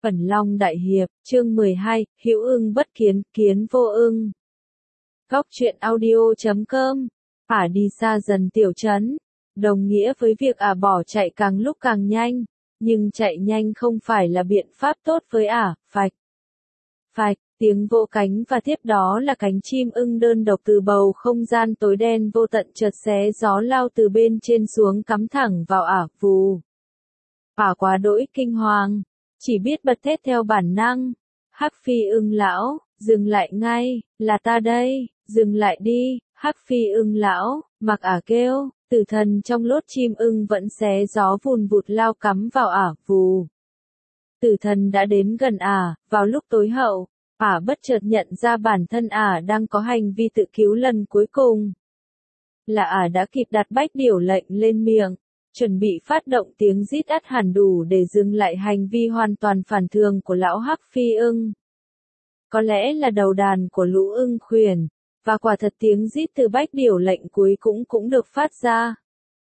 Ẩn Long Đại Hiệp, chương 12, hữu ưng bất kiến, kiến vô ưng. Góc truyện audio.com. Ả đi xa dần tiểu trấn, đồng nghĩa với việc Ả bỏ chạy càng lúc càng nhanh, nhưng chạy nhanh không phải là biện pháp tốt với Ả. Phạch, phạch, tiếng vỗ cánh và tiếp đó là cánh chim ưng đơn độc từ bầu không gian tối đen vô tận chợt xé gió lao từ bên trên xuống cắm thẳng vào Ả. Vù. Ả quá đỗi kinh hoàng, chỉ biết bật thét theo bản năng. Hắc Phi Ưng lão, dừng lại ngay, là ta đây, dừng lại đi. Hắc Phi Ưng lão, mặc Ả kêu, tử thần trong lốt chim ưng vẫn xé gió vùn vụt lao cắm vào Ả. Vù. Tử thần đã đến gần Ả, vào lúc tối hậu, Ả bất chợt nhận ra bản thân Ả đang có hành vi tự cứu lần cuối cùng. Là Ả đã kịp đặt bách điểu lệnh lên miệng, chuẩn bị phát động tiếng rít ắt hẳn đủ để dừng lại hành vi hoàn toàn phản thường của lão Hắc Phi Ưng. Có lẽ là đầu đàn của lũ ưng khuyển, và quả thật tiếng rít từ bách điểu lệnh cuối cũng được phát ra.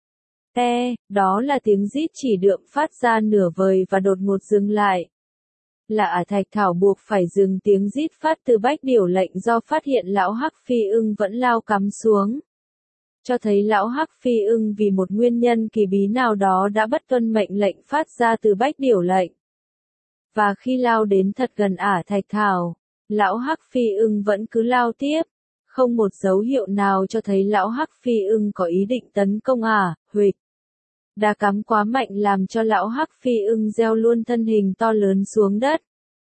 Đó là tiếng rít chỉ đượm phát ra nửa vời và đột ngột dừng lại. Là Ả Thạch Thảo buộc phải dừng tiếng rít phát từ bách điểu lệnh do phát hiện lão Hắc Phi Ưng vẫn lao cắm xuống. Cho thấy lão Hắc Phi Ưng vì một nguyên nhân kỳ bí nào đó đã bất tuân mệnh lệnh phát ra từ bách điểu lệnh. Và khi lao đến thật gần Ả Thạch Thảo, lão Hắc Phi Ưng vẫn cứ lao tiếp, không một dấu hiệu nào cho thấy lão Hắc Phi Ưng có ý định tấn công Ả. Huỵch. Đá cắm quá mạnh làm cho lão Hắc Phi Ưng gieo luôn thân hình to lớn xuống đất.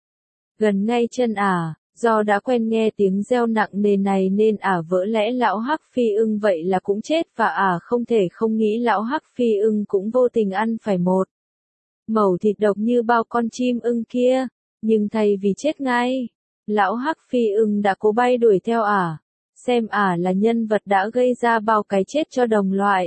Gần ngay chân Ả. Do đã quen nghe tiếng reo nặng nề này nên Ả vỡ lẽ lão Hắc Phi Ưng vậy là cũng chết và Ả không thể không nghĩ lão Hắc Phi Ưng cũng vô tình ăn phải một mẩu thịt độc như bao con chim ưng kia, nhưng thay vì chết ngay, lão Hắc Phi Ưng đã cố bay đuổi theo Ả, xem Ả là nhân vật đã gây ra bao cái chết cho đồng loại.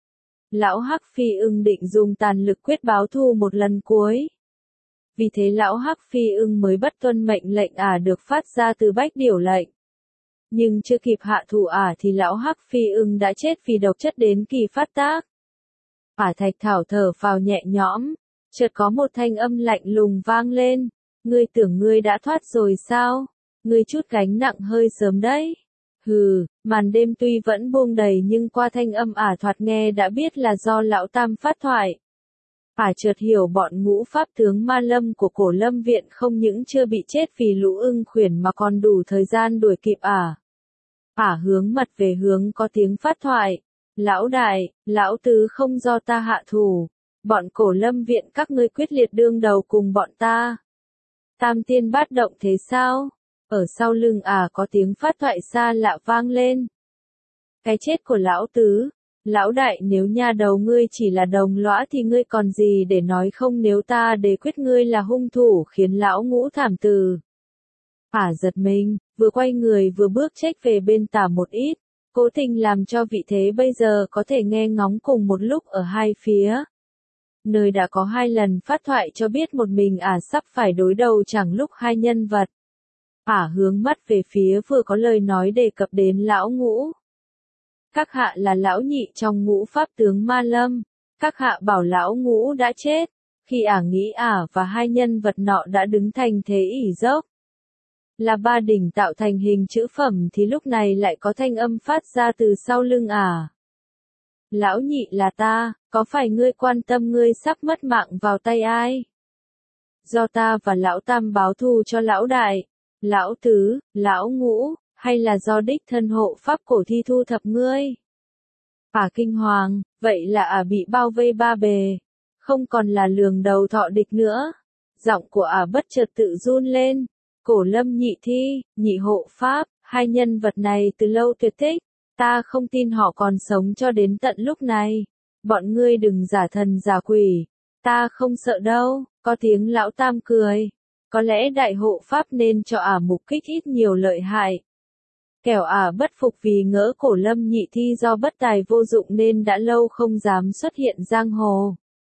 Lão Hắc Phi Ưng định dùng tàn lực quyết báo thù một lần cuối. Vì thế lão Hắc Phi Ưng mới bất tuân mệnh lệnh Ả được phát ra từ bách điểu lệnh. Nhưng chưa kịp hạ thủ Ả thì lão Hắc Phi Ưng đã chết vì độc chất đến kỳ phát tác. Ả Thạch Thảo thở phào nhẹ nhõm, chợt có một thanh âm lạnh lùng vang lên. Ngươi tưởng ngươi đã thoát rồi sao? Ngươi chút gánh nặng hơi sớm đấy. Hừ, màn đêm tuy vẫn buông đầy nhưng qua thanh âm Ả thoạt nghe đã biết là do lão Tam phát thoại. Ả chợt hiểu bọn ngũ pháp tướng ma lâm của cổ lâm viện không những chưa bị chết vì lũ ưng khuyển mà còn đủ thời gian đuổi kịp Ả. Ả hướng mặt về hướng có tiếng phát thoại. Lão đại, lão tứ không do ta hạ thủ. Bọn cổ lâm viện các ngươi quyết liệt đương đầu cùng bọn ta. Tam tiên bát động thế sao? Ở sau lưng Ả có tiếng phát thoại xa lạ vang lên. Cái chết của lão tứ. Lão đại, nếu nha đầu ngươi chỉ là đồng lõa thì ngươi còn gì để nói không, nếu ta đề quyết ngươi là hung thủ khiến lão ngũ thảm từ. Ả giật mình, vừa quay người vừa bước chếch về bên tả một ít, cố tình làm cho vị thế bây giờ có thể nghe ngóng cùng một lúc ở hai phía. Nơi đã có hai lần phát thoại cho biết một mình Ả sắp phải đối đầu chẳng lúc hai nhân vật. Ả hướng mắt về phía vừa có lời nói đề cập đến lão ngũ. Các hạ là lão nhị trong ngũ pháp tướng ma lâm. Các hạ bảo lão ngũ đã chết. Khi Ả nghĩ Ả và hai nhân vật nọ đã đứng thành thế ỷ dốc, là ba đỉnh tạo thành hình chữ phẩm thì lúc này lại có thanh âm phát ra từ sau lưng Ả. Lão nhị là ta, có phải ngươi quan tâm ngươi sắp mất mạng vào tay ai? Do ta và lão Tam báo thù cho lão đại, lão tứ, lão ngũ, hay là do đích thân hộ pháp cổ thi thu thập ngươi? Ả kinh hoàng, vậy là Ả bị bao vây ba bề, không còn là lường đầu thọ địch nữa. Giọng của Ả bất chợt tự run lên. Cổ lâm nhị thi, nhị hộ pháp, hai nhân vật này từ lâu tuyệt tích, ta không tin họ còn sống cho đến tận lúc này. Bọn ngươi đừng giả thần giả quỷ, ta không sợ đâu. Có tiếng lão Tam cười. Có lẽ đại hộ pháp nên cho Ả mục kích ít nhiều lợi hại. Kẻo Ả bất phục vì ngỡ cổ lâm nhị thi do bất tài vô dụng nên đã lâu không dám xuất hiện giang hồ.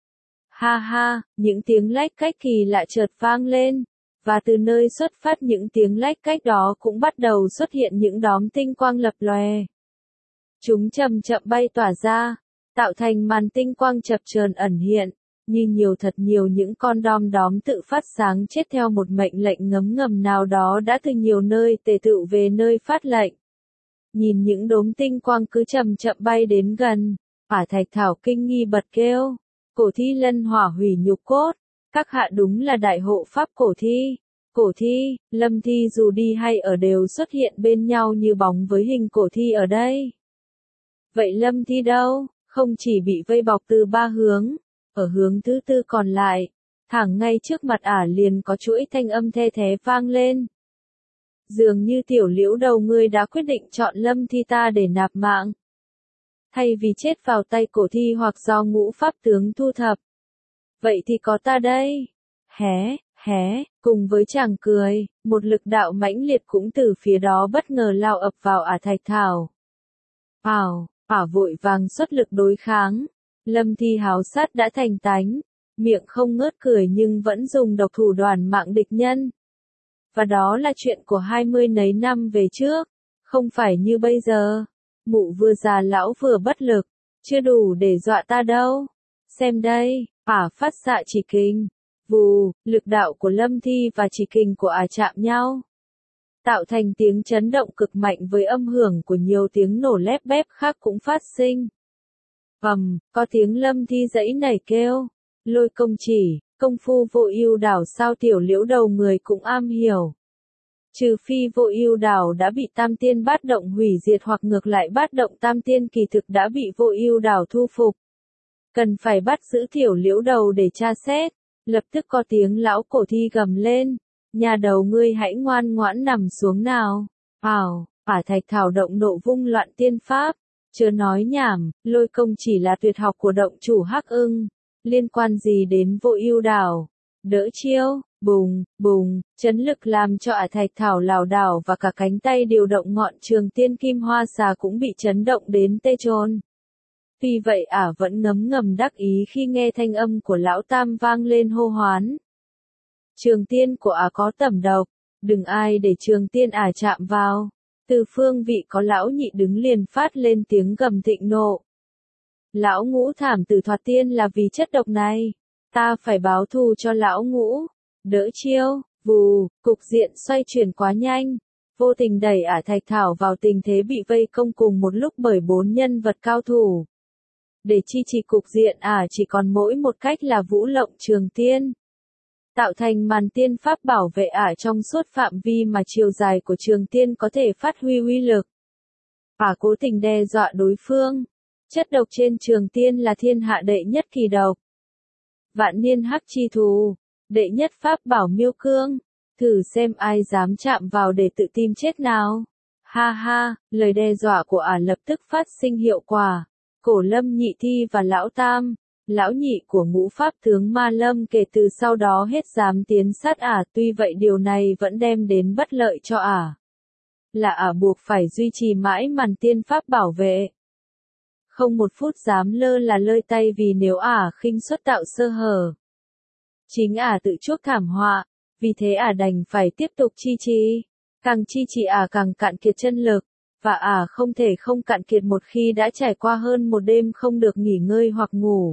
Ha ha, những tiếng lách cách kỳ lạ chợt vang lên, và từ nơi xuất phát những tiếng lách cách đó cũng bắt đầu xuất hiện những đóm tinh quang lập lòe. Chúng chậm chậm bay tỏa ra, tạo thành màn tinh quang chập chờn ẩn hiện, như nhiều thật nhiều những con đom đóm tự phát sáng chết theo một mệnh lệnh ngấm ngầm nào đó đã từ nhiều nơi tề tựu về nơi phát lệnh. Nhìn những đốm tinh quang cứ chậm chậm bay đến gần, Ả Thạch Thảo kinh nghi bật kêu, cổ thi lân hỏa hủy nhục cốt, các hạ đúng là đại hộ pháp cổ thi. Cổ thi, Lâm thi dù đi hay ở đều xuất hiện bên nhau như bóng với hình cổ thi ở đây. Vậy Lâm thi đâu? Không chỉ bị vây bọc từ ba hướng, ở hướng thứ tư còn lại, thẳng ngay trước mặt Ả liền có chuỗi thanh âm the thé vang lên. Dường như tiểu liễu đầu ngươi đã quyết định chọn Lâm thi ta để nạp mạng. Thay vì chết vào tay cổ thi hoặc do ngũ pháp tướng thu thập. Vậy thì có ta đây. Hé, cùng với chàng cười, một lực đạo mãnh liệt cũng từ phía đó bất ngờ lao ập vào Ả Thạch Thảo. Ả vội vàng xuất lực đối kháng. Lâm thi háo sát đã thành tánh, miệng không ngớt cười nhưng vẫn dùng độc thủ đoản mạng địch nhân. Và đó là chuyện của 20 nấy năm về trước, không phải như bây giờ. Mụ vừa già lão vừa bất lực, chưa đủ để dọa ta đâu. Xem đây, Ả phát xạ chỉ kình. Vù, lực đạo của Lâm thi và chỉ kình của Ả chạm nhau, tạo thành tiếng chấn động cực mạnh với âm hưởng của nhiều tiếng nổ lép bép khác cũng phát sinh. Có tiếng Lâm thi giãy nảy kêu, lôi công chỉ, công phu vô ưu đảo sao tiểu liễu đầu người cũng am hiểu. Trừ phi vô ưu đảo đã bị tam tiên bát động hủy diệt hoặc ngược lại bát động tam tiên kỳ thực đã bị vô ưu đảo thu phục. Cần phải bắt giữ tiểu liễu đầu để tra xét. Lập tức có tiếng lão cổ thi gầm lên. Nhà đầu ngươi hãy ngoan ngoãn nằm xuống nào. Ả Thạch Thảo động nộ vung loạn tiên pháp. Chớ nói nhảm, lôi công chỉ là tuyệt học của động chủ Hắc Ưng. Liên quan gì đến vô ưu đảo? Đỡ chiêu, bùng, chấn lực làm cho Ả Thạch Thảo lảo đảo và cả cánh tay điều động ngọn trường tiên kim hoa xà cũng bị chấn động đến tê chôn. Tuy vậy Ả vẫn ngấm ngầm đắc ý khi nghe thanh âm của lão tam vang lên hô hoán. Trường tiên của Ả có tẩm độc, đừng ai để trường tiên Ả chạm vào. Từ phương vị có lão nhị đứng liền phát lên tiếng gầm thịnh nộ. Lão ngũ thảm tử thoạt tiên là vì chất độc này. Ta phải báo thù cho lão ngũ. Đỡ chiêu, vù, cục diện xoay chuyển quá nhanh. Vô tình đẩy Ả Thạch Thảo vào tình thế bị vây công cùng một lúc bởi 4 nhân vật cao thủ. Để chi trì cục diện Ả chỉ còn mỗi một cách là vũ lộng trường tiên. Tạo thành màn tiên pháp bảo vệ Ả trong suốt phạm vi mà chiều dài của trường tiên có thể phát huy uy lực. Ả cố tình đe dọa đối phương. Chất độc trên trường tiên là thiên hạ đệ nhất kỳ độc. Vạn niên hắc chi thù, đệ nhất pháp bảo miêu cương. Thử xem ai dám chạm vào để tự tìm chết nào. Ha, lời đe dọa của Ả lập tức phát sinh hiệu quả. Cổ Lâm nhị thi và lão tam, lão nhị của ngũ pháp tướng Ma Lâm kể từ sau đó hết dám tiến sát Ả, tuy vậy điều này vẫn đem đến bất lợi cho Ả. Là Ả buộc phải duy trì mãi màn tiên pháp bảo vệ. Không một phút dám lơ là lơi tay vì nếu Ả khinh suất tạo sơ hở. Chính Ả tự chuốc thảm họa, vì thế Ả đành phải tiếp tục chi trì. Càng chi trì Ả càng cạn kiệt chân lực. Và Ả không thể không cạn kiệt một khi đã trải qua hơn một đêm không được nghỉ ngơi hoặc ngủ.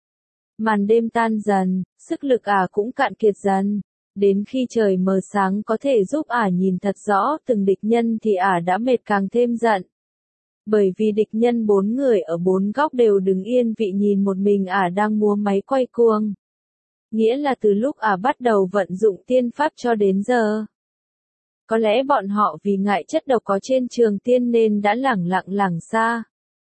Màn đêm tan dần, sức lực Ả cũng cạn kiệt dần. Đến khi trời mờ sáng có thể giúp Ả nhìn thật rõ từng địch nhân thì Ả đã mệt càng thêm giận. Bởi vì địch nhân 4 người ở 4 góc đều đứng yên vị nhìn một mình Ả đang múa máy quay cuồng. Nghĩa là từ lúc Ả bắt đầu vận dụng tiên pháp cho đến giờ. Có lẽ bọn họ vì ngại chất độc có trên trường tiên nên đã lảng xa.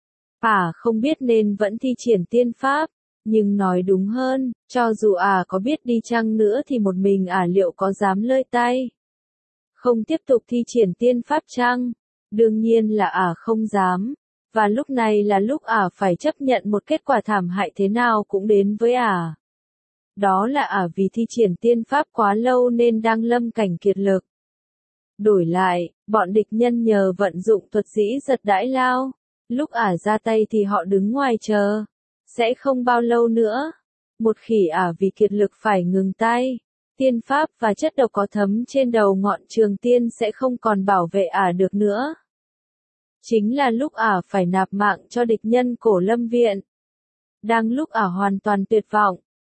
Ả không biết nên vẫn thi triển tiên pháp, nhưng nói đúng hơn, cho dù Ả có biết đi chăng nữa thì một mình Ả liệu có dám lơi tay. Không tiếp tục thi triển tiên pháp chăng? Đương nhiên là Ả không dám, và lúc này là lúc Ả phải chấp nhận một kết quả thảm hại thế nào cũng đến với Ả. Đó là Ả vì thi triển tiên pháp quá lâu nên đang lâm cảnh kiệt lực. Đổi lại, bọn địch nhân nhờ vận dụng thuật dĩ giật đãi lao. Lúc Ả ra tay thì họ đứng ngoài chờ. Sẽ không bao lâu nữa. Một khi Ả vì kiệt lực phải ngừng tay. Tiên pháp và chất độc có thấm trên đầu ngọn trường tiên sẽ không còn bảo vệ Ả được nữa. Chính là lúc Ả phải nạp mạng cho địch nhân Cổ Lâm Viện. Đang lúc Ả hoàn toàn tuyệt vọng,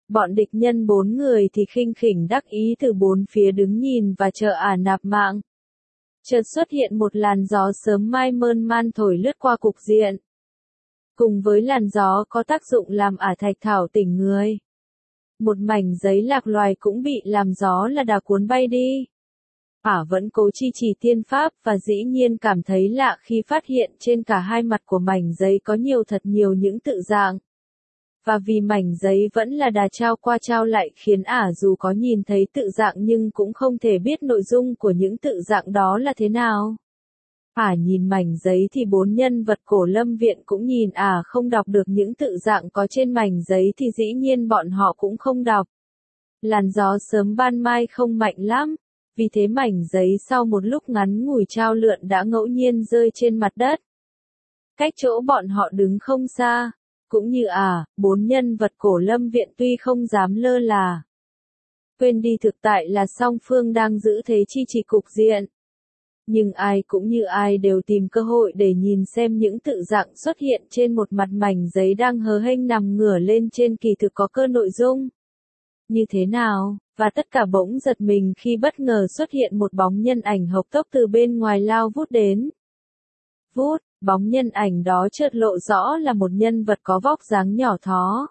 Bọn địch nhân 4 người thì khinh khỉnh đắc ý từ bốn phía đứng nhìn và chờ ả nạp mạng. Chợt xuất hiện một làn gió sớm mai mơn man thổi lướt qua cục diện. Cùng với làn gió có tác dụng làm ả thạch thảo tỉnh người. Một mảnh giấy lạc loài cũng bị làm gió là đà cuốn bay đi. Ả vẫn cố chi trì tiên pháp và dĩ nhiên cảm thấy lạ khi phát hiện trên cả hai mặt của mảnh giấy có thật nhiều những tự dạng. Và vì mảnh giấy vẫn là đà trao qua trao lại khiến ả dù có nhìn thấy tự dạng nhưng cũng không thể biết nội dung của những tự dạng đó là thế nào. Ả nhìn mảnh giấy thì 4 nhân vật cổ lâm viện cũng nhìn ả không đọc được những tự dạng có trên mảnh giấy thì dĩ nhiên bọn họ cũng không đọc. Làn gió sớm ban mai không mạnh lắm, vì thế mảnh giấy sau một lúc ngắn ngủi trao lượn đã ngẫu nhiên rơi trên mặt đất. Cách chỗ bọn họ đứng không xa, cũng như 4 nhân vật cổ lâm viện tuy không dám lơ là. Quên đi thực tại là song phương đang giữ thế chi trì cục diện. Nhưng ai cũng như ai đều tìm cơ hội để nhìn xem những tự dạng xuất hiện trên một mặt mảnh giấy đang hờ hênh nằm ngửa lên trên kỳ thực có cơ nội dung như thế nào, và tất cả bỗng giật mình khi bất ngờ xuất hiện một bóng nhân ảnh hộc tốc từ bên ngoài lao vút đến. Vút, bóng nhân ảnh đó chợt lộ rõ là một nhân vật có vóc dáng nhỏ thó.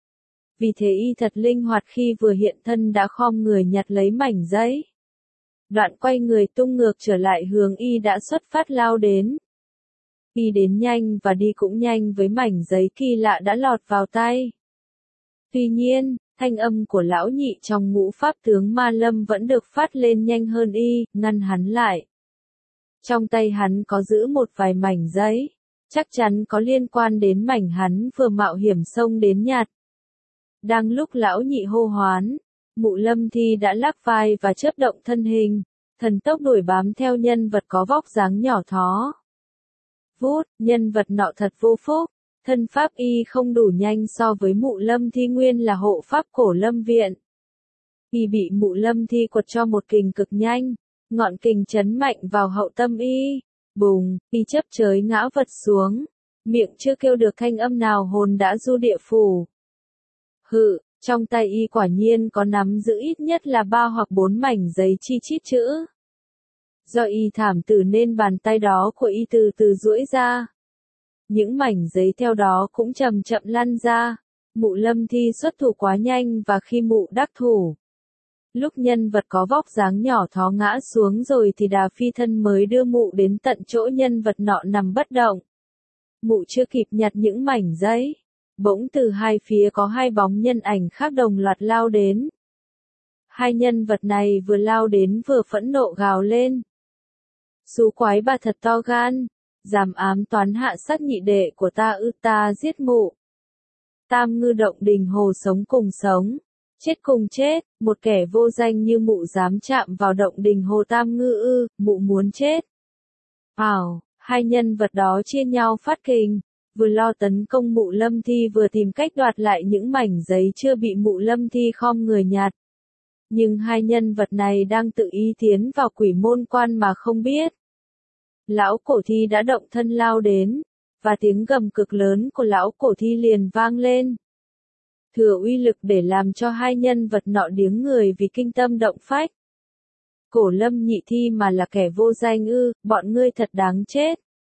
Vì thế y thật linh hoạt khi vừa hiện thân đã khom người nhặt lấy mảnh giấy. Đoạn quay người tung ngược trở lại hướng y đã xuất phát lao đến. Y đến nhanh và đi cũng nhanh với mảnh giấy kỳ lạ đã lọt vào tay. Tuy nhiên, thanh âm của lão nhị trong ngũ pháp tướng Ma Lâm vẫn được phát lên nhanh hơn y, ngăn hắn lại. Trong tay hắn có giữ một vài mảnh giấy, chắc chắn có liên quan đến mảnh hắn vừa mạo hiểm xông đến nhặt. Đang lúc lão nhị hô hoán, Mụ Lâm Thi đã lắc vai và chớp động thân hình, thần tốc đuổi bám theo nhân vật có vóc dáng nhỏ thó. Vút, nhân vật nọ thật vô phúc, thân pháp y không đủ nhanh so với Mụ Lâm Thi nguyên là hộ pháp cổ lâm viện. Y bị Mụ Lâm Thi quật cho một kình cực nhanh, ngọn kình chấn mạnh vào hậu tâm y, bùng, y chấp chới ngã vật xuống, miệng chưa kêu được thanh âm nào hồn đã du địa phủ. Hự, trong tay y quả nhiên có nắm giữ ít nhất là 3 hoặc 4 mảnh giấy chi chít chữ. Do y thảm tử nên bàn tay đó của y từ từ duỗi ra. Những mảnh giấy theo đó cũng chậm chậm lăn ra. Mụ Lâm Thi xuất thủ quá nhanh và khi mụ đắc thủ. Lúc nhân vật có vóc dáng nhỏ thó ngã xuống rồi thì đà phi thân mới đưa mụ đến tận chỗ nhân vật nọ nằm bất động. Mụ chưa kịp nhặt những mảnh giấy. Bỗng từ hai phía có hai bóng nhân ảnh khác đồng loạt lao đến. Hai nhân vật này vừa lao đến vừa phẫn nộ gào lên. Xú quái bà thật to gan, dám ám toán hạ sát nhị đệ của ta ư, ta giết mụ. Tam ngư động đình hồ sống cùng sống, chết cùng chết, một kẻ vô danh như mụ dám chạm vào động đình hồ tam ngư ư, mụ muốn chết. Hai nhân vật đó chia nhau phát kình. Vừa lo tấn công Mụ Lâm Thi vừa tìm cách đoạt lại những mảnh giấy chưa bị Mụ Lâm Thi khom người nhặt. Nhưng hai nhân vật này đang tự ý tiến vào quỷ môn quan mà không biết. Lão Cổ Thi đã động thân lao đến, và tiếng gầm cực lớn của Lão Cổ Thi liền vang lên. Thừa uy lực để làm cho hai nhân vật nọ điếng người vì kinh tâm động phách. Cổ Lâm Nhị Thi mà là kẻ vô danh ư, bọn ngươi thật đáng chết.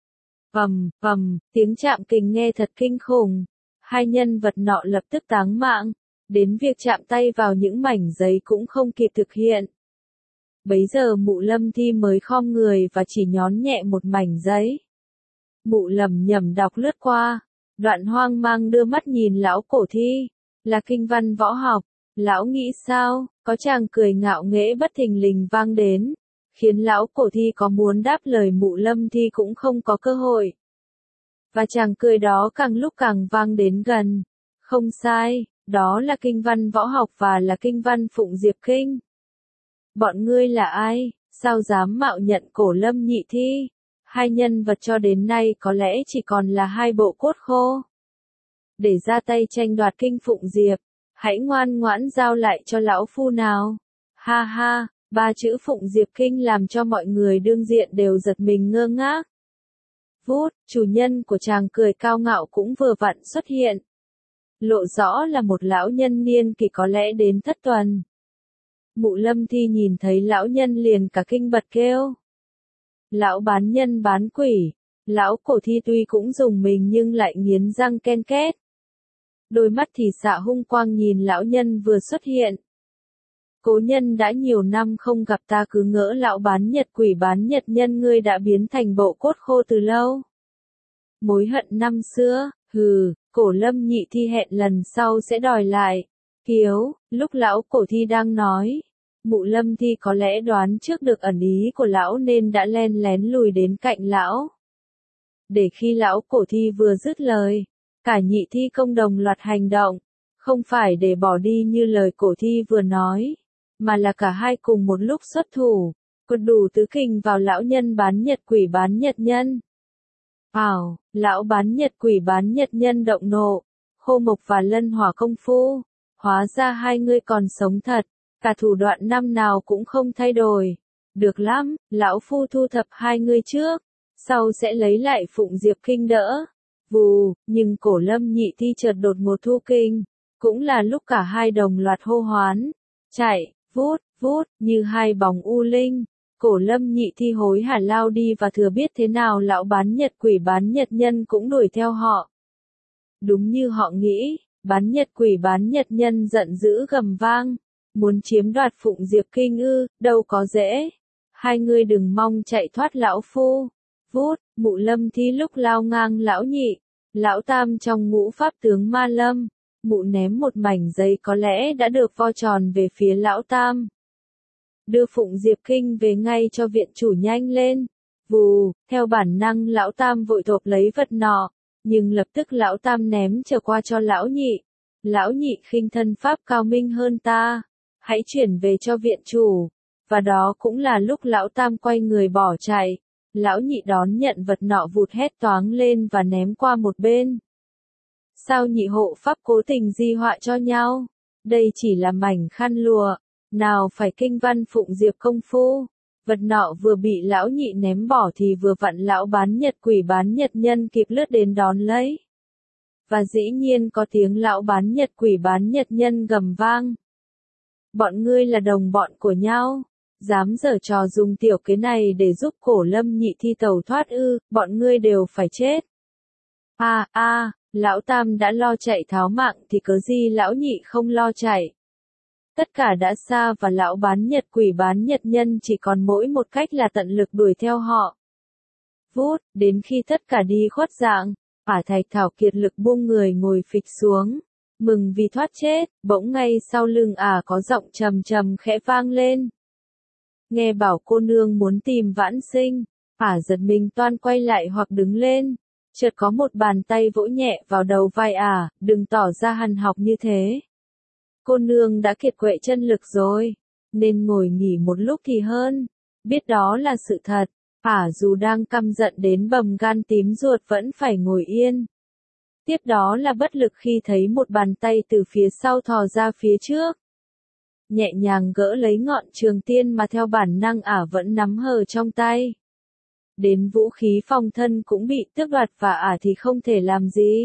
Tiếng chạm kình nghe thật kinh khủng. Hai nhân vật nọ lập tức táng mạng, đến việc chạm tay vào những mảnh giấy cũng không kịp thực hiện. Bấy giờ Mụ Lâm Thi mới khom người và chỉ nhón nhẹ một mảnh giấy. Mụ lẩm nhẩm đọc lướt qua, đoạn hoang mang đưa mắt nhìn Lão Cổ Thi, là kinh văn võ học. Lão nghĩ sao, có chàng cười ngạo nghễ bất thình lình vang đến. Khiến Lão Cổ Thi có muốn đáp lời Mụ Lâm Thi cũng không có cơ hội. Và chàng cười đó càng lúc càng vang đến gần. Không sai, đó là kinh văn võ học và là kinh văn Phụng Diệp Kinh. Bọn ngươi là ai, sao dám mạo nhận Cổ Lâm Nhị Thi? Hai nhân vật cho đến nay có lẽ chỉ còn là hai bộ cốt khô. Để ra tay tranh đoạt kinh Phụng Diệp, hãy ngoan ngoãn giao lại cho lão phu nào. Ha ha. 3 chữ Phụng Diệp Kinh làm cho mọi người đương diện đều giật mình ngơ ngác. Vút, chủ nhân của chàng cười cao ngạo cũng vừa vặn xuất hiện. lộ rõ là một lão nhân niên kỷ có lẽ đến thất tuần. Mụ Lâm Thi nhìn thấy lão nhân liền cả kinh bật kêu. Lão bán nhân bán quỷ, lão cổ thi tuy cũng dùng mình nhưng lại nghiến răng ken két. Đôi mắt thì xạ hung quang nhìn lão nhân vừa xuất hiện. Cố nhân đã nhiều năm không gặp ta cứ ngỡ lão bán nhật quỷ bán nhật nhân ngươi đã biến thành bộ cốt khô từ lâu. Mối hận năm xưa, hừ, cổ Lâm Nhị Thi hẹn lần sau sẽ đòi lại. Kiếu, lúc lão cổ thi đang nói, mụ Lâm Thi có lẽ đoán trước được ẩn ý của lão nên đã len lén lùi đến cạnh lão. Để khi lão cổ thi vừa dứt lời, cả nhị thi công đồng loạt hành động, không phải để bỏ đi như lời cổ thi vừa nói, mà là cả hai cùng một lúc xuất thủ, quật đủ tứ kình vào lão nhân bán nhật quỷ bán nhật nhân. Lão bán nhật quỷ bán nhật nhân động nộ, khô mộc và lân hỏa công phu, hóa ra hai ngươi còn sống thật, cả thủ đoạn năm nào cũng không thay đổi. Được lắm, lão phu thu thập hai ngươi trước, sau sẽ lấy lại Phụng Diệp Kinh đỡ. Vù, nhưng cổ Lâm Nhị Thi chợt đột ngột thu kinh, cũng là lúc cả hai đồng loạt hô hoán, chạy, vút, vút, như hai bóng u linh. Cổ Lâm Nhị Thi hối hả lao đi và thừa biết thế nào lão bán nhật quỷ bán nhật nhân cũng đuổi theo họ. Đúng như họ nghĩ, bán nhật quỷ bán nhật nhân giận dữ gầm vang, muốn chiếm đoạt Phụng Diệp Kinh ư, đâu có dễ. Hai ngươi đừng mong chạy thoát lão phu. Vút, mụ Lâm Thi lúc lao ngang lão nhị, lão tam trong ngũ pháp tướng ma lâm, mụ ném một mảnh giấy có lẽ đã được vo tròn về phía lão tam. Đưa Phụng Diệp Kinh về ngay cho viện chủ nhanh lên. Vù, theo bản năng lão tam vội thộp lấy vật nọ, nhưng lập tức lão tam ném trở qua cho lão nhị. Lão nhị khinh thân pháp cao minh hơn ta, hãy chuyển về cho viện chủ. Và đó cũng là lúc lão tam quay người bỏ chạy. Lão nhị đón nhận vật nọ vụt hét toáng lên và ném qua một bên. Sao nhị hộ pháp cố tình di họa cho nhau? Đây chỉ là mảnh khăn lụa, nào phải kinh văn Phụng Diệp công phu. Vật nọ vừa bị lão nhị ném bỏ thì vừa vặn lão bán nhật quỷ bán nhật nhân kịp lướt đến đón lấy. Và dĩ nhiên có tiếng lão bán nhật quỷ bán nhật nhân gầm vang. Bọn ngươi là đồng bọn của nhau. Dám giở trò dùng tiểu kế này để giúp cổ Lâm Nhị Thi tẩu thoát ư, bọn ngươi đều phải chết. Lão tam đã lo chạy tháo mạng thì cớ gì lão nhị không lo chạy. Tất cả đã xa và lão bán nhật quỷ bán nhật nhân chỉ còn mỗi một cách là tận lực đuổi theo họ. Vút, đến khi tất cả đi khuất dạng, Thạch Thảo kiệt lực buông người ngồi phịch xuống, mừng vì thoát chết, bỗng ngay sau lưng có giọng trầm trầm khẽ vang lên. Nghe bảo cô nương muốn tìm Vãn Sinh, giật mình toan quay lại hoặc đứng lên, chợt có một bàn tay vỗ nhẹ vào đầu vai đừng tỏ ra hằn học như thế. Cô nương đã kiệt quệ chân lực rồi, nên ngồi nghỉ một lúc thì hơn, biết đó là sự thật, dù đang căm giận đến bầm gan tím ruột vẫn phải ngồi yên. Tiếp đó là bất lực khi thấy một bàn tay từ phía sau thò ra phía trước. Nhẹ nhàng gỡ lấy ngọn trường tiên mà theo bản năng vẫn nắm hờ trong tay. Đến vũ khí phòng thân cũng bị tước đoạt và thì không thể làm gì.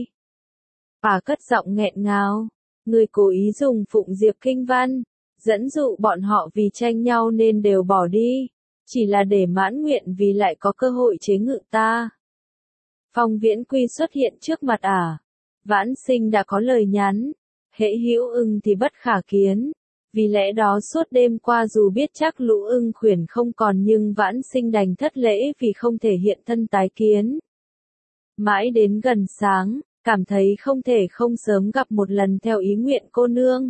Cất giọng nghẹn ngào, người cố ý dùng Phụng Diệp Kinh văn, dẫn dụ bọn họ vì tranh nhau nên đều bỏ đi, chỉ là để mãn nguyện vì lại có cơ hội chế ngự ta. Phong Viễn Quy xuất hiện trước mặt Vãn Sinh đã có lời nhắn, hễ hữu ưng thì bất khả kiến. Vì lẽ đó suốt đêm qua dù biết chắc Lũ Ưng Khuyển không còn nhưng Vãn Sinh đành thất lễ vì không thể hiện thân tái kiến. Mãi đến gần sáng, cảm thấy không thể không sớm gặp một lần theo ý nguyện cô nương.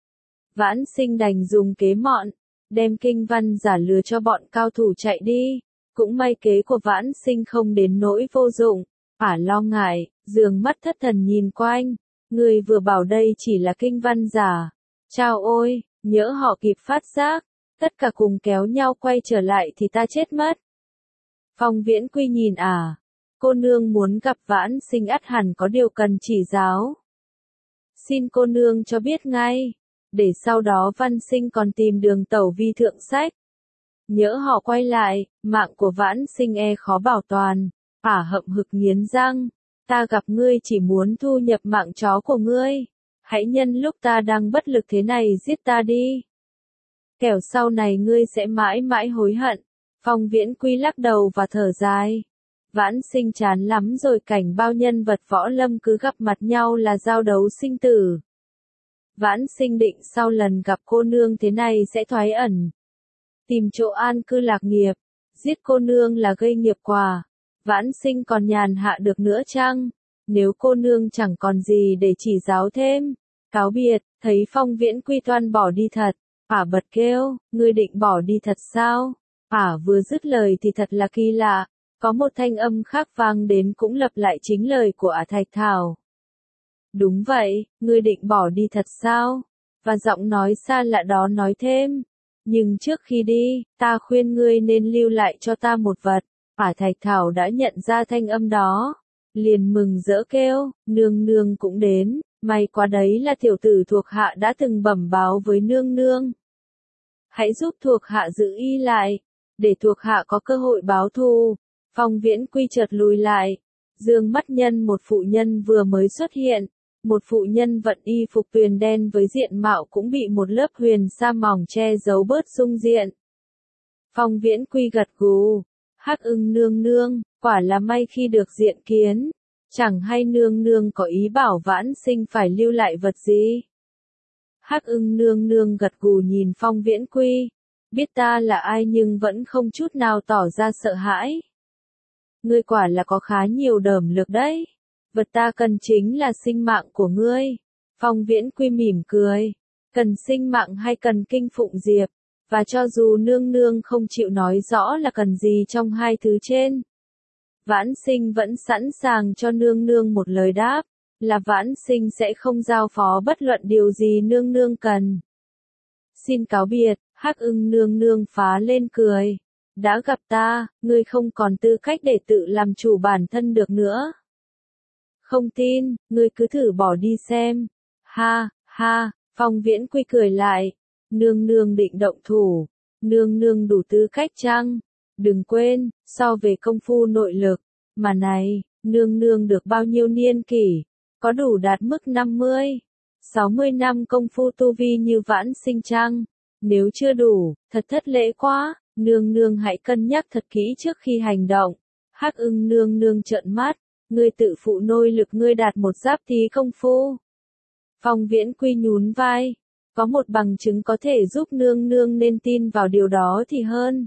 Vãn Sinh đành dùng kế mọn, đem kinh văn giả lừa cho bọn cao thủ chạy đi. Cũng may kế của Vãn Sinh không đến nỗi vô dụng. Lo ngại, dường mắt thất thần nhìn quanh. Người vừa bảo đây chỉ là kinh văn giả. Chao ôi, nhỡ họ kịp phát giác, tất cả cùng kéo nhau quay trở lại thì ta chết mất. Phong Viễn Quy nhìn cô nương muốn gặp Vãn Sinh ắt hẳn có điều cần chỉ giáo. Xin cô nương cho biết ngay, để sau đó Văn Sinh còn tìm đường tẩu vi thượng sách. Nhỡ họ quay lại, mạng của Vãn Sinh khó bảo toàn. Hậm hực nghiến răng, ta gặp ngươi chỉ muốn thu nhập mạng chó của ngươi. Hãy nhân lúc ta đang bất lực thế này giết ta đi. Kẻo sau này ngươi sẽ mãi mãi hối hận. Phong Viễn Quy lắc đầu và thở dài. Vãn Sinh chán lắm rồi, cảnh bao nhân vật võ lâm cứ gặp mặt nhau là giao đấu sinh tử. Vãn Sinh định sau lần gặp cô nương thế này sẽ thoái ẩn, tìm chỗ an cư lạc nghiệp. Giết cô nương là gây nghiệp quả. Vãn Sinh còn nhàn hạ được nữa chăng? Nếu cô nương chẳng còn gì để chỉ giáo thêm. Cáo biệt, thấy Phong Viễn Quy toan bỏ đi thật. Ả bật kêu, ngươi định bỏ đi thật sao? Ả vừa dứt lời thì thật là kỳ lạ. Có một thanh âm khác vang đến cũng lặp lại chính lời của Ả Thạch Thảo. Đúng vậy, ngươi định bỏ đi thật sao? Và giọng nói xa lạ đó nói thêm. Nhưng trước khi đi, ta khuyên ngươi nên lưu lại cho ta một vật. Ả Thạch Thảo đã nhận ra thanh âm đó. Liền mừng rỡ kêu, nương nương cũng đến. May quá đấy là tiểu tử thuộc hạ đã từng bẩm báo với nương nương. Hãy giúp thuộc hạ giữ y lại, để thuộc hạ có cơ hội báo thù. Phong Viễn Quy chợt lùi lại, dương mắt nhân một phụ nhân vừa mới xuất hiện. Một phụ nhân vận y phục tuyền đen với diện mạo cũng bị một lớp huyền sa mỏng che giấu bớt dung diện. Phong Viễn Quy gật gù, Hắc Ưng nương nương, quả là may khi được diện kiến. Chẳng hay nương nương có ý bảo Vãn Sinh phải lưu lại vật gì? Hắc Ưng nương nương gật gù nhìn Phong Viễn Quy, biết ta là ai nhưng vẫn không chút nào tỏ ra sợ hãi. Ngươi quả là có khá nhiều đởm lực đấy. Vật ta cần chính là sinh mạng của ngươi. Phong Viễn Quy mỉm cười. Cần sinh mạng hay cần kinh phụng diệp? Và cho dù nương nương không chịu nói rõ là cần gì trong hai thứ trên, Vãn Sinh vẫn sẵn sàng cho nương nương một lời đáp, là Vãn Sinh sẽ không giao phó bất luận điều gì nương nương cần. Xin cáo biệt, Hắc Ưng nương nương phá lên cười. Đã gặp ta, ngươi không còn tư cách để tự làm chủ bản thân được nữa. Không tin, ngươi cứ thử bỏ đi xem. Ha, ha, Phong Viễn Quy cười lại. Nương nương định động thủ. Nương nương đủ tư cách chăng? Đừng quên, so về công phu nội lực. Mà này, nương nương được bao nhiêu niên kỷ? Có đủ đạt mức 50, 60 năm công phu tu vi như Vãn Sinh chăng? Nếu chưa đủ, thật thất lễ quá. Nương nương hãy cân nhắc thật kỹ trước khi hành động. Hắc Ưng nương nương trợn mắt. Ngươi tự phụ nôi lực ngươi đạt một giáp thí công phu. Phong Viễn Quy nhún vai. Có một bằng chứng có thể giúp nương nương nên tin vào điều đó thì hơn.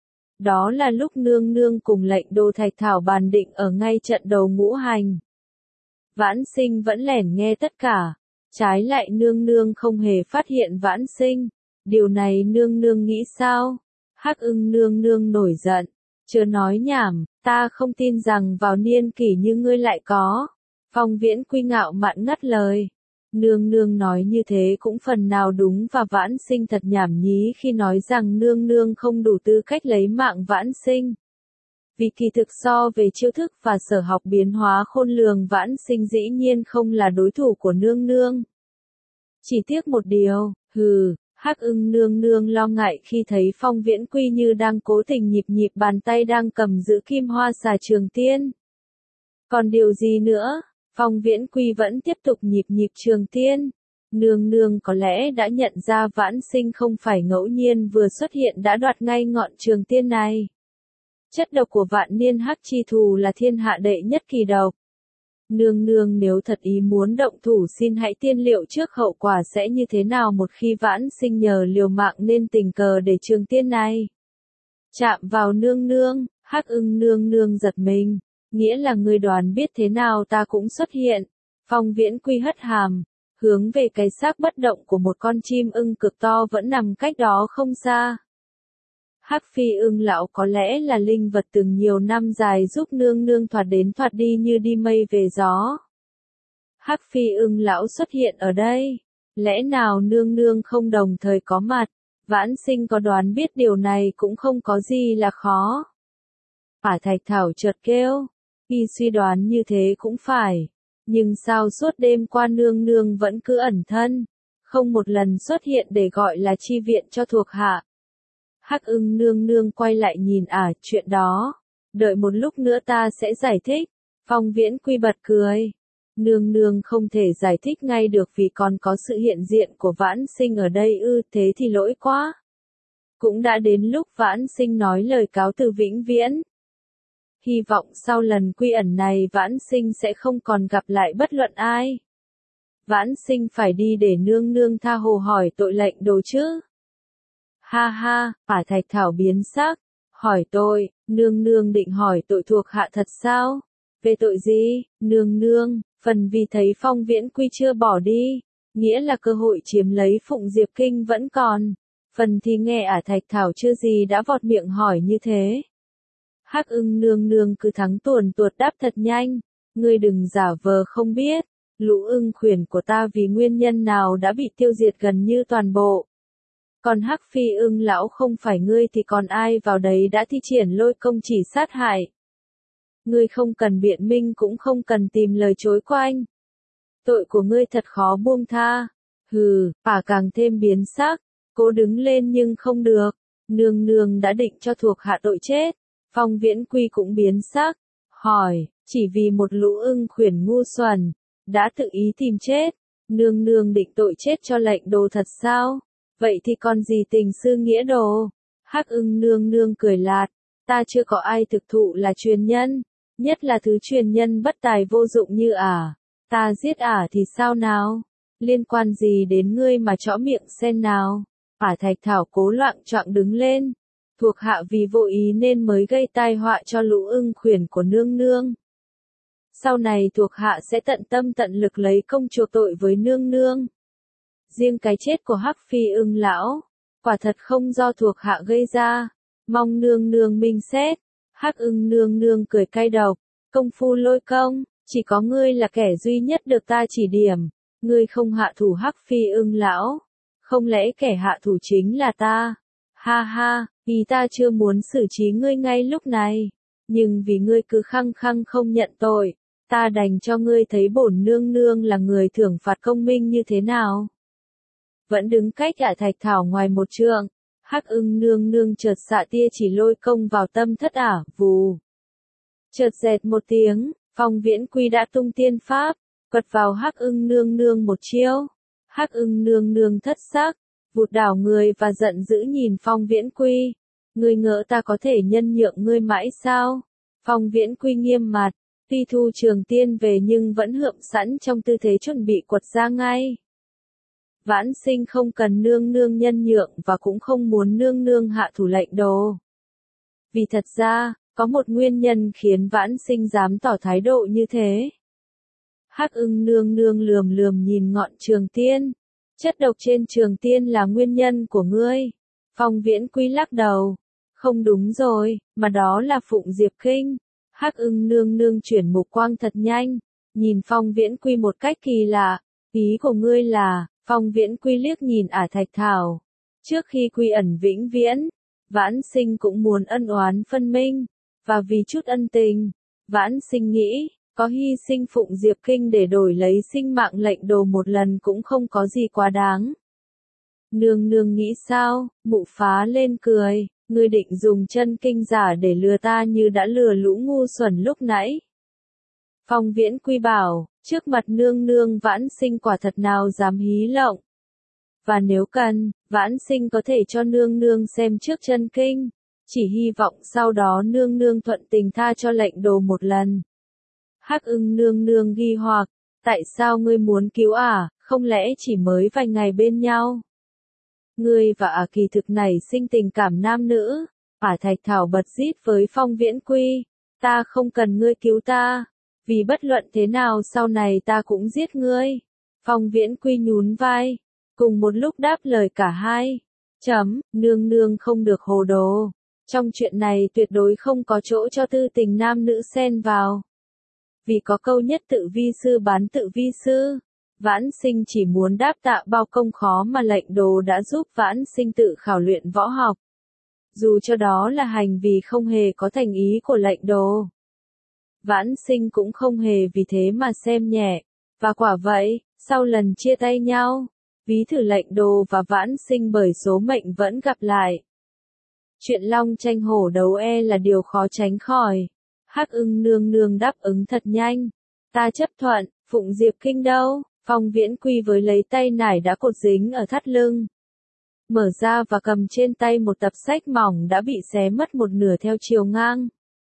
Đó là lúc nương nương cùng lệnh Đồ Thạch Thảo bàn định ở ngay trận đầu ngũ hành. Vãn Sinh vẫn lẻn nghe tất cả. Trái lại nương nương không hề phát hiện Vãn Sinh. Điều này nương nương nghĩ sao? Hắc Ưng nương nương nổi giận. Chớ nói nhảm, ta không tin rằng vào niên kỷ như ngươi lại có. Phong Viễn Quy ngạo mạn ngắt lời. Nương nương nói như thế cũng phần nào đúng và Vãn Sinh thật nhảm nhí khi nói rằng nương nương không đủ tư cách lấy mạng Vãn Sinh. Vì kỳ thực so về chiêu thức và sở học biến hóa khôn lường Vãn Sinh dĩ nhiên không là đối thủ của nương nương. Chỉ tiếc một điều, Hắc Ưng nương nương lo ngại khi thấy Phong Viễn Quy như đang cố tình nhịp bàn tay đang cầm giữ kim hoa xà trường tiên. Còn điều gì nữa? Phong Viễn Quy vẫn tiếp tục nhịp trường tiên. Nương nương có lẽ đã nhận ra Vãn Sinh không phải ngẫu nhiên vừa xuất hiện đã đoạt ngay ngọn trường tiên này. Chất độc của vạn niên hắc chi thù là thiên hạ đệ nhất kỳ độc. Nương nương nếu thật ý muốn động thủ xin hãy tiên liệu trước hậu quả sẽ như thế nào một khi Vãn Sinh nhờ liều mạng nên tình cờ để trường tiên này chạm vào nương nương. Hắc Ưng nương nương giật mình. Nghĩa là ngươi đoán biết thế nào ta cũng xuất hiện. Phong Viễn Quy hất hàm, hướng về cái xác bất động của một con chim ưng cực to vẫn nằm cách đó không xa. Hắc Phi ưng lão có lẽ là linh vật từng nhiều năm dài giúp nương nương thoạt đến thoạt đi như đi mây về gió. Hắc Phi ưng lão xuất hiện ở đây. Lẽ nào nương nương không đồng thời có mặt? Vãn Sinh có đoán biết điều này cũng không có gì là khó. Ả Thạch Thảo chợt kêu. Y suy đoán như thế cũng phải. Nhưng sao suốt đêm qua nương nương vẫn cứ ẩn thân, không một lần xuất hiện để gọi là chi viện cho thuộc hạ. Hắc Ưng nương nương quay lại nhìn Ả, chuyện đó, đợi một lúc nữa ta sẽ giải thích. Phong Viễn Quy bật cười. Nương nương không thể giải thích ngay được vì còn có sự hiện diện của Vãn Sinh ở đây ư, thế thì lỗi quá. Cũng đã đến lúc Vãn Sinh nói lời cáo từ vĩnh viễn. Hy vọng sau lần quy ẩn này Vãn Sinh sẽ không còn gặp lại bất luận ai. Vãn Sinh phải đi để nương nương tha hồ hỏi tội lệnh đồ chứ. Ha ha, Thạch Thảo biến sắc, hỏi tội, nương nương định hỏi tội thuộc hạ thật sao? Về tội gì, nương nương, phần vì thấy Phong Viễn Quy chưa bỏ đi, nghĩa là cơ hội chiếm lấy Phụng Diệp Kinh vẫn còn. Phần thì nghe Thạch Thảo chưa gì đã vọt miệng hỏi như thế. Hắc Ưng nương nương cứ thắng tuồn tuột đáp thật nhanh, ngươi đừng giả vờ không biết, lũ ưng khuyển của ta vì nguyên nhân nào đã bị tiêu diệt gần như toàn bộ. Còn Hắc Phi Ưng lão không phải ngươi thì còn ai vào đấy đã thi triển lôi công chỉ sát hại. Ngươi không cần biện minh cũng không cần tìm lời chối quanh. Tội của ngươi thật khó buông tha. Hừ, càng thêm biến sắc, cố đứng lên nhưng không được. Nương nương đã định cho thuộc hạ tội chết. Phong Viễn Quy cũng biến sắc, hỏi, chỉ vì một lũ ưng khuyển ngu xuẩn, đã tự ý tìm chết, nương nương định tội chết cho lệnh đồ thật sao? Vậy thì còn gì tình sư nghĩa đồ? Hắc Ưng nương nương cười lạt, ta chưa có ai thực thụ là truyền nhân, nhất là thứ truyền nhân bất tài vô dụng như ta giết thì sao nào? Liên quan gì đến ngươi mà chõ miệng sen nào? Thạch Thảo cố loạng choạng đứng lên. Thuộc hạ vì vô ý nên mới gây tai họa cho lũ ưng khuyển của nương nương. Sau này thuộc hạ sẽ tận tâm tận lực lấy công chuộc tội với nương nương. Riêng cái chết của Hắc Phi Ưng lão, quả thật không do thuộc hạ gây ra, mong nương nương minh xét. Hắc Ưng nương nương cười cay độc, công phu lôi công, chỉ có ngươi là kẻ duy nhất được ta chỉ điểm, ngươi không hạ thủ Hắc Phi Ưng lão, không lẽ kẻ hạ thủ chính là ta? Ha ha, vì ta chưa muốn xử trí ngươi ngay lúc này, nhưng vì ngươi cứ khăng khăng không nhận tội, ta đành cho ngươi thấy bổn nương nương là người thưởng phạt công minh như thế nào. Vẫn đứng cách Thạch Thảo ngoài một trượng, Hắc Ưng nương nương chợt xạ tia chỉ lôi công vào tâm thất vù. Chợt dẹt một tiếng, Phong Viễn Quy đã tung tiên pháp, quật vào Hắc Ưng nương nương một chiêu. Hắc Ưng nương nương thất sắc, vụt đảo người và giận dữ nhìn Phong Viễn Quy. Ngươi ngỡ ta có thể nhân nhượng ngươi mãi sao? Phong Viễn Quy nghiêm mặt, tuy thu trường tiên về nhưng vẫn hượm sẵn trong tư thế chuẩn bị quật ra ngay. Vãn Sinh không cần nương nương nhân nhượng và cũng không muốn nương nương hạ thủ lệnh đồ. Vì thật ra, có một nguyên nhân khiến Vãn Sinh dám tỏ thái độ như thế. Hắc Ưng nương nương lườm lườm nhìn ngọn trường tiên. Chất độc trên trường tiên là nguyên nhân của ngươi. Phong Viễn Quy lắc đầu. Không đúng rồi, mà đó là Phụng Diệp Kinh. Hắc Ưng nương nương chuyển mục quang thật nhanh, nhìn Phong Viễn Quy một cách kỳ lạ. Ý của ngươi là, Phong Viễn Quy liếc nhìn Thạch Thảo. Trước khi quy ẩn vĩnh viễn, Vãn Sinh cũng muốn ân oán phân minh, và vì chút ân tình, Vãn Sinh nghĩ, có hy sinh Phụng Diệp Kinh để đổi lấy sinh mạng lệnh đồ một lần cũng không có gì quá đáng. Nương nương nghĩ sao? Mụ phá lên cười, ngươi định dùng chân kinh giả để lừa ta như đã lừa lũ ngu xuẩn lúc nãy. Phong Viễn Quy bảo, trước mặt nương nương Vãn Sinh quả thật nào dám hí lộng. Và nếu cần, Vãn Sinh có thể cho nương nương xem trước chân kinh, chỉ hy vọng sau đó nương nương thuận tình tha cho lệnh đồ một lần. Hắc Ưng nương nương nghi hoặc, tại sao ngươi muốn cứu không lẽ chỉ mới vài ngày bên nhau? Ngươi và kỳ thực nảy sinh tình cảm nam nữ. Thạch Thảo bật rít với Phong Viễn Quy, ta không cần ngươi cứu ta, vì bất luận thế nào sau này ta cũng giết ngươi. Phong Viễn Quy nhún vai, cùng một lúc đáp lời cả hai. Nương nương không được hồ đồ, trong chuyện này tuyệt đối không có chỗ cho tư tình nam nữ xen vào. Vì có câu nhất tự vi sư bán tự vi sư, Vãn Sinh chỉ muốn đáp tạ bao công khó mà lệnh đồ đã giúp Vãn Sinh tự khảo luyện võ học. Dù cho đó là hành vi không hề có thành ý của lệnh đồ. Vãn Sinh cũng không hề vì thế mà xem nhẹ. Và quả vậy, sau lần chia tay nhau, ví thử lệnh đồ và Vãn Sinh bởi số mệnh vẫn gặp lại. Chuyện long tranh hổ đấu là điều khó tránh khỏi. Hắc Ưng nương nương đáp ứng thật nhanh. Ta chấp thuận. Phụng Diệp Kinh đâu? Phong Viễn Quy với lấy tay nải đã cột dính ở thắt lưng. Mở ra và cầm trên tay một tập sách mỏng đã bị xé mất một nửa theo chiều ngang.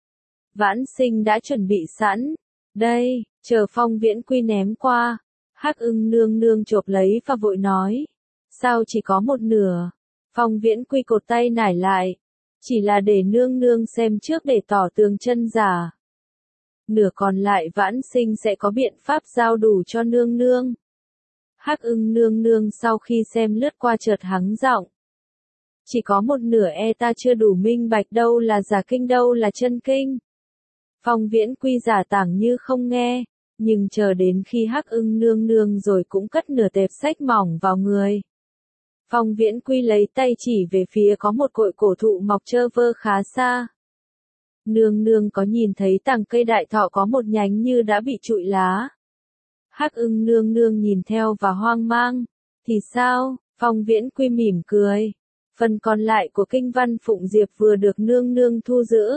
Vãn Sinh đã chuẩn bị sẵn. Đây, chờ Phong Viễn Quy ném qua. Hắc Ưng nương nương chộp lấy và vội nói. Sao chỉ có một nửa? Phong Viễn Quy cột tay nải lại. Chỉ là để nương nương xem trước để tỏ tường chân giả. Nửa còn lại Vãn Sinh sẽ có biện pháp giao đủ cho nương nương. Hắc Ưng nương nương sau khi xem lướt qua chợt hắng giọng. Chỉ có một nửa ta chưa đủ minh bạch đâu là giả kinh đâu là chân kinh. Phong Viễn Quy giả tảng như không nghe, nhưng chờ đến khi Hắc Ưng nương nương rồi cũng cất nửa tệp sách mỏng vào người. Phong Viễn Quy lấy tay chỉ về phía có một cội cổ thụ mọc trơ vơ khá xa. Nương nương có nhìn thấy tàng cây đại thọ có một nhánh như đã bị trụi lá. Hắc Ưng nương nương nhìn theo và hoang mang. Thì sao? Phong Viễn Quy mỉm cười. Phần còn lại của kinh văn Phụng Diệp vừa được nương nương thu giữ.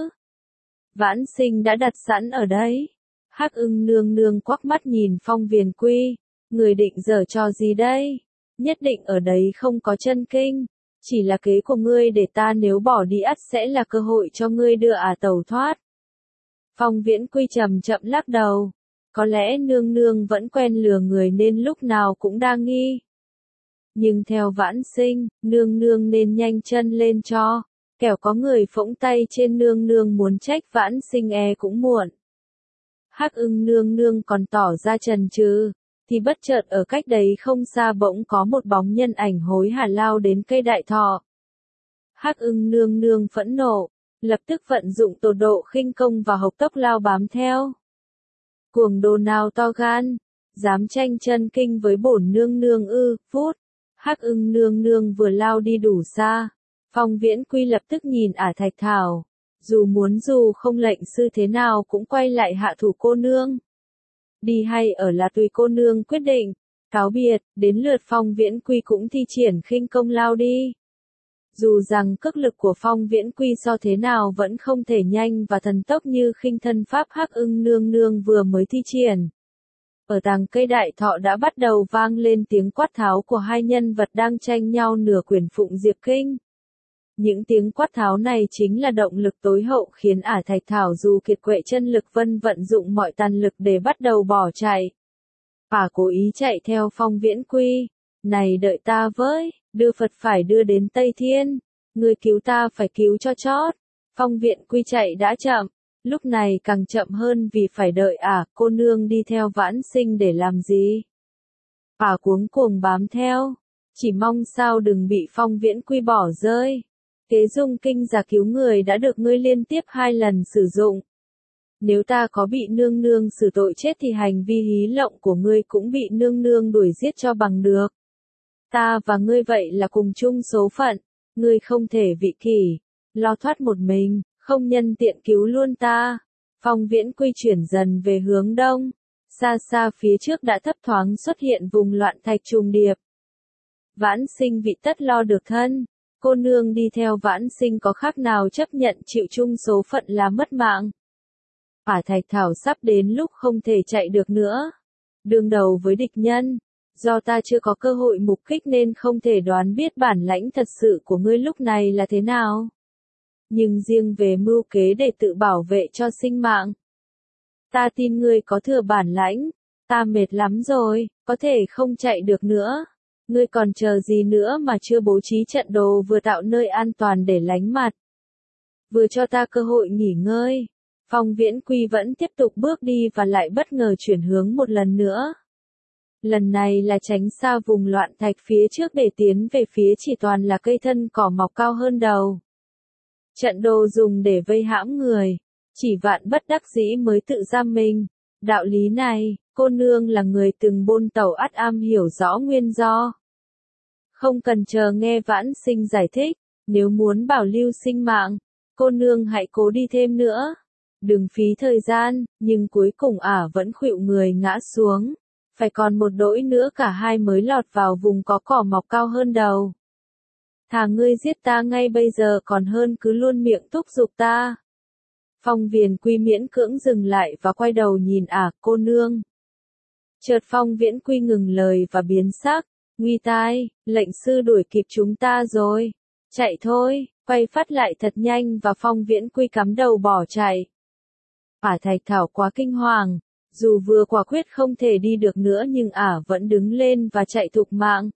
Vãn Sinh đã đặt sẵn ở đấy. Hắc Ưng nương nương quắc mắt nhìn Phong Viễn Quy. Người định giở trò gì đây? Nhất định ở đấy không có chân kinh. Chỉ là kế của ngươi để ta nếu bỏ đi ắt sẽ là cơ hội cho ngươi đưa tẩu thoát. Phong Viễn Quy chậm chậm lắc đầu. Có lẽ nương nương vẫn quen lừa người nên lúc nào cũng đa nghi. Nhưng theo Vãn Sinh, nương nương nên nhanh chân lên cho. Kẻo có người phỗng tay trên nương nương muốn trách Vãn Sinh cũng muộn. Hắc Ưng nương nương còn tỏ ra chần chừ. Thì bất chợt ở cách đấy không xa bỗng có một bóng nhân ảnh hối hả lao đến cây đại thọ. Hắc Ưng nương nương phẫn nộ, lập tức vận dụng tột độ khinh công và hộc tốc lao bám theo. Cuồng đồ nào to gan, dám tranh chân kinh với bổn nương nương ư? Phút, Hắc Ưng nương nương vừa lao đi đủ xa, Phong Viễn Quy lập tức nhìn Thạch Thảo, dù không lệnh sư thế nào cũng quay lại hạ thủ cô nương. Đi hay ở là tùy cô nương quyết định. Cáo biệt, đến lượt Phong Viễn Quy cũng thi triển khinh công lao đi. Dù rằng cước lực của Phong Viễn Quy so thế nào vẫn không thể nhanh và thần tốc như khinh thân pháp Hắc Ưng nương nương vừa mới thi triển. Ở tàng cây đại thọ đã bắt đầu vang lên tiếng quát tháo của hai nhân vật đang tranh nhau nửa quyển Phụng Diệp Kinh. Những tiếng quát tháo này chính là động lực tối hậu khiến Thạch Thảo dù kiệt quệ chân lực vận dụng mọi tàn lực để bắt đầu bỏ chạy. Cố ý chạy theo Phong Viễn Quy. Này đợi ta với, đưa Phật phải đưa đến Tây Thiên. Người cứu ta phải cứu cho chót. Phong Viễn Quy chạy đã chậm. Lúc này càng chậm hơn vì phải đợi cô nương đi theo Vãn Sinh để làm gì. Cuống cuồng bám theo. Chỉ mong sao đừng bị Phong Viễn Quy bỏ rơi. Kế dung kinh giả cứu người đã được ngươi liên tiếp 2 lần sử dụng. Nếu ta có bị nương nương xử tội chết thì hành vi hí lộng của ngươi cũng bị nương nương đuổi giết cho bằng được. Ta và ngươi vậy là cùng chung số phận, ngươi không thể vị kỷ, lo thoát một mình, không nhân tiện cứu luôn ta. Phong Viễn Quy chuyển dần về hướng đông, xa xa phía trước đã thấp thoáng xuất hiện vùng loạn thạch trùng điệp. Vãn Sinh vị tất lo được thân. Cô nương đi theo Vãn Sinh có khác nào chấp nhận chịu chung số phận là mất mạng. Thạch Thảo sắp đến lúc không thể chạy được nữa. Đương đầu với địch nhân. Do ta chưa có cơ hội mục kích nên không thể đoán biết bản lãnh thật sự của ngươi lúc này là thế nào. Nhưng riêng về mưu kế để tự bảo vệ cho sinh mạng. Ta tin ngươi có thừa bản lãnh. Ta mệt lắm rồi, có thể không chạy được nữa. Ngươi còn chờ gì nữa mà chưa bố trí trận đồ vừa tạo nơi an toàn để lánh mặt. Vừa cho ta cơ hội nghỉ ngơi. Phong Viễn Quy vẫn tiếp tục bước đi và lại bất ngờ chuyển hướng một lần nữa. Lần này là tránh xa vùng loạn thạch phía trước để tiến về phía chỉ toàn là cây thân cỏ mọc cao hơn đầu. Trận đồ dùng để vây hãm người. Chỉ vạn bất đắc dĩ mới tự giam mình. Đạo lý này, cô nương là người từng bôn tàu ắt am hiểu rõ nguyên do. Không cần chờ nghe Vãn Sinh giải thích, nếu muốn bảo lưu sinh mạng, cô nương hãy cố đi thêm nữa. Đừng phí thời gian, nhưng cuối cùng vẫn khuỵu người ngã xuống. Phải còn một đỗi nữa cả hai mới lọt vào vùng có cỏ mọc cao hơn đầu. Thà ngươi giết ta ngay bây giờ còn hơn cứ luôn miệng thúc giục ta. Phong Viễn Quy miễn cưỡng dừng lại và quay đầu nhìn cô nương. Chợt Phong Viễn Quy ngừng lời và biến sắc, nguy tai, lệnh sư đuổi kịp chúng ta rồi. Chạy thôi, quay phát lại thật nhanh và Phong Viễn Quy cắm đầu bỏ chạy. Thạch Thảo quá kinh hoàng, dù vừa quả quyết không thể đi được nữa nhưng vẫn đứng lên và chạy thục mạng.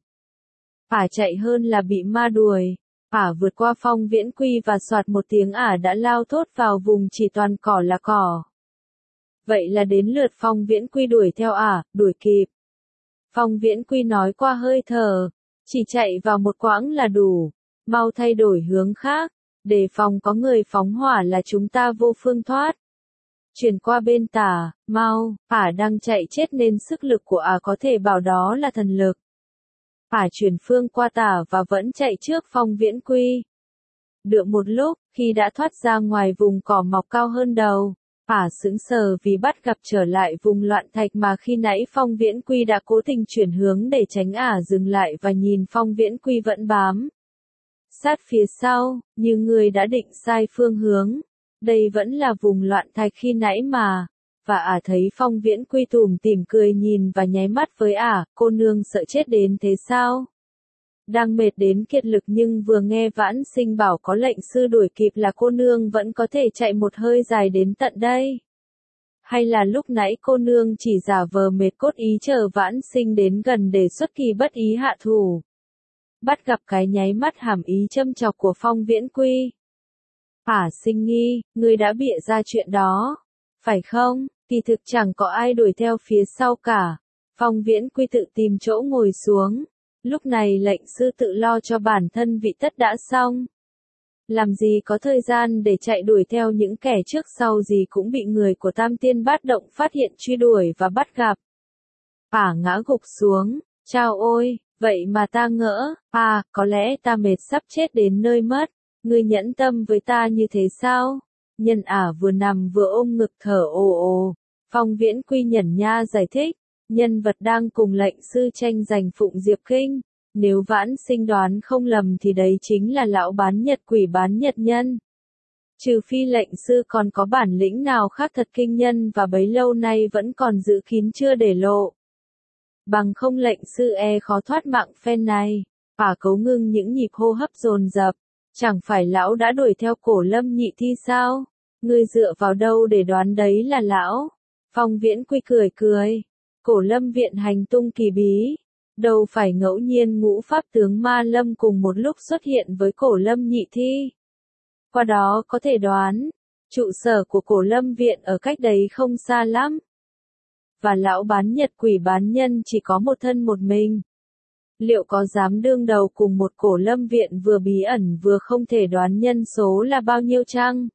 Chạy hơn là bị ma đuổi. Vượt qua Phong Viễn Quy và soạt một tiếng đã lao thốt vào vùng chỉ toàn cỏ là cỏ. Vậy là đến lượt Phong Viễn Quy đuổi theo đuổi kịp. Phong Viễn Quy nói qua hơi thở, chỉ chạy vào một quãng là đủ, mau thay đổi hướng khác, đề phòng có người phóng hỏa là chúng ta vô phương thoát. Chuyển qua bên tả, mau, đang chạy chết nên sức lực của có thể bảo đó là thần lực. Chuyển phương qua tả và vẫn chạy trước Phong Viễn Quy. Được một lúc, khi đã thoát ra ngoài vùng cỏ mọc cao hơn đầu, sững sờ vì bắt gặp trở lại vùng loạn thạch mà khi nãy Phong Viễn Quy đã cố tình chuyển hướng để tránh dừng lại và nhìn Phong Viễn Quy vẫn bám sát phía sau, như người đã định sai phương hướng. Đây vẫn là vùng loạn thạch khi nãy mà. Và thấy Phong Viễn Quy tủm tỉm cười nhìn và nháy mắt với cô nương sợ chết đến thế sao? Đang mệt đến kiệt lực nhưng vừa nghe Vãn Sinh bảo có lệnh sư đuổi kịp là cô nương vẫn có thể chạy một hơi dài đến tận đây. Hay là lúc nãy cô nương chỉ giả vờ mệt cốt ý chờ Vãn Sinh đến gần để xuất kỳ bất ý hạ thủ. Bắt gặp cái nháy mắt hàm ý châm chọc của Phong Viễn Quy. Sinh nghi, ngươi đã bịa ra chuyện đó, phải không? Kỳ thực chẳng có ai đuổi theo phía sau cả. Phong Viễn Quy tự tìm chỗ ngồi xuống. Lúc này lệnh sư tự lo cho bản thân vị tất đã xong. Làm gì có thời gian để chạy đuổi theo những kẻ trước sau gì cũng bị người của Tam Tiên Bát Động phát hiện truy đuổi và bắt gặp. Ngã gục xuống, chao ôi, vậy mà ta ngỡ, có lẽ ta mệt sắp chết đến nơi mất. Ngươi nhẫn tâm với ta như thế sao? Nhân vừa nằm vừa ôm ngực thở ồ ồ. Phong Viễn Quy nhẩn nha giải thích. Nhân vật đang cùng lệnh sư tranh giành Phụng Diệp Kinh. Nếu Vãn Sinh đoán không lầm thì đấy chính là lão bán nhật quỷ bán nhật nhân. Trừ phi lệnh sư còn có bản lĩnh nào khác thật kinh nhân và bấy lâu nay vẫn còn giữ kín chưa để lộ. Bằng không lệnh sư khó thoát mạng phen này. Cấu ngưng những nhịp hô hấp dồn dập. Chẳng phải lão đã đuổi theo Cổ Lâm Nhị Thi sao? Ngươi dựa vào đâu để đoán đấy là lão? Phong Viễn Quy cười cười. Cổ Lâm viện hành tung kỳ bí. Đâu phải ngẫu nhiên ngũ pháp tướng Ma Lâm cùng một lúc xuất hiện với Cổ Lâm Nhị Thi. Qua đó có thể đoán, trụ sở của Cổ Lâm viện ở cách đấy không xa lắm. Và lão bán nhật quỷ bán nhân chỉ có một thân một mình. Liệu có dám đương đầu cùng một Cổ Lâm viện vừa bí ẩn vừa không thể đoán nhân số là bao nhiêu chăng?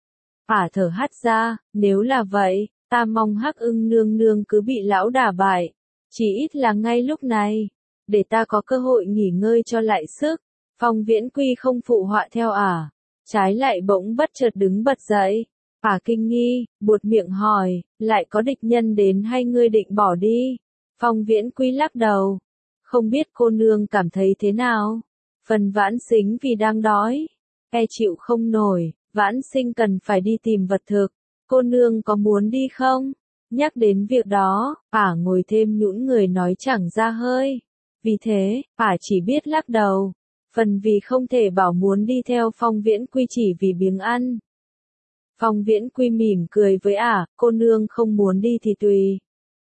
Thở hắt ra, nếu là vậy, ta mong Hắc Ưng nương nương cứ bị lão đả bại, chỉ ít là ngay lúc này, để ta có cơ hội nghỉ ngơi cho lại sức. Phong Viễn Quy không phụ họa theo trái lại bỗng bất chợt đứng bật dậy. Kinh nghi, buột miệng hỏi, lại có địch nhân đến hay ngươi định bỏ đi? Phong Viễn Quy lắc đầu. Không biết cô nương cảm thấy thế nào? Phần Vãn Sinh vì đang đói, chịu không nổi, Vãn Sinh cần phải đi tìm vật thực. Cô nương có muốn đi không? Nhắc đến việc đó, ngồi thêm nhũn người nói chẳng ra hơi. Vì thế, chỉ biết lắc đầu. Phần vì không thể bảo muốn đi theo Phong Viễn Quy chỉ vì biếng ăn. Phong Viễn Quy mỉm cười với cô nương không muốn đi thì tùy.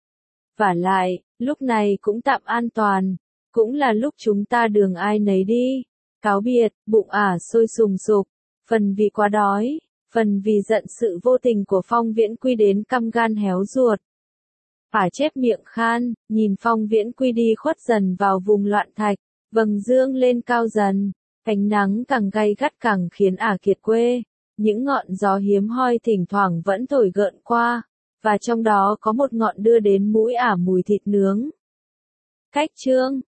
Vả lại, lúc này cũng tạm an toàn, cũng là lúc chúng ta đường ai nấy đi. Cáo biệt, bụng sôi sùng sục, phần vì quá đói, phần vì giận sự vô tình của Phong Viễn Quy đến căm gan héo ruột. Chép miệng khan, nhìn Phong Viễn Quy đi khuất dần vào vùng loạn thạch, vầng dương lên cao dần, ánh nắng càng gay gắt càng khiến kiệt quê. Những ngọn gió hiếm hoi thỉnh thoảng vẫn thổi gợn qua, và trong đó có một ngọn đưa đến mũi mùi thịt nướng. Cách chương